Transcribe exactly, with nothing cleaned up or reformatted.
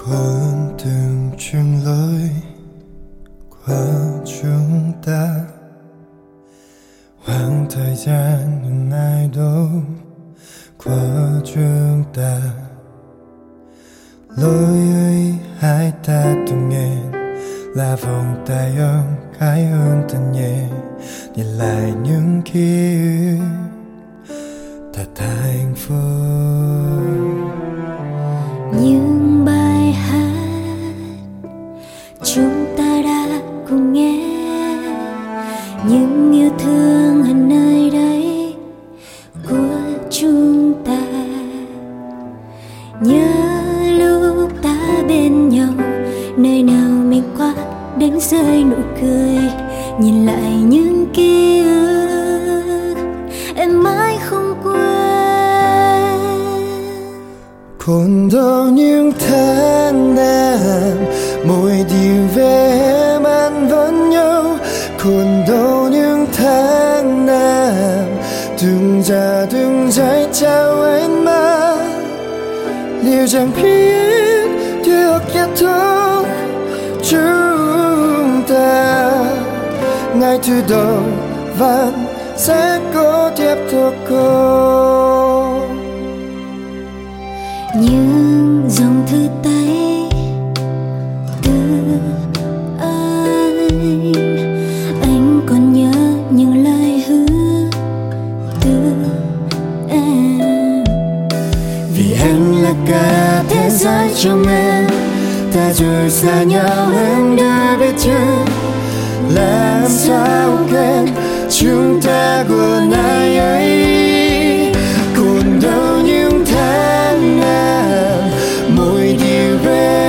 con từng chừng lời qua chúng ta, khoảng thời gian những ngày đâu qua chúng ta. Lời ấy hai ta từng nghe là vòng tay ấm khái hơn thật nhẹ, nhìn lại những ký ức thật hạnh phúc. Những bài hát chúng ta đã cùng nghe, những yêu thương ở nơi đây của chúng ta. Nhớ lúc ta bên nhau, nơi nào mình qua đánh rơi nụ cười, nhìn lại những ký ức em mãi không quên. Còn đâu những tháng năm mỗi điều về em anh vẫn nhớ. Còn đâu những tháng năm từng ra từng dạy chào anh mà, liệu chẳng biết được kết thúc chúng ta. Ngay từ đầu vẫn sẽ có tiếp tục cô. Những dòng thư tay từ anh, anh còn nhớ những lời hứa từ em. Vì anh là cả thế giới trong em, ta rời xa nhau em đã biết chưa. Làm sao quên chúng ta của ngày ấy. Còn đâu những tháng năm mỗi điều về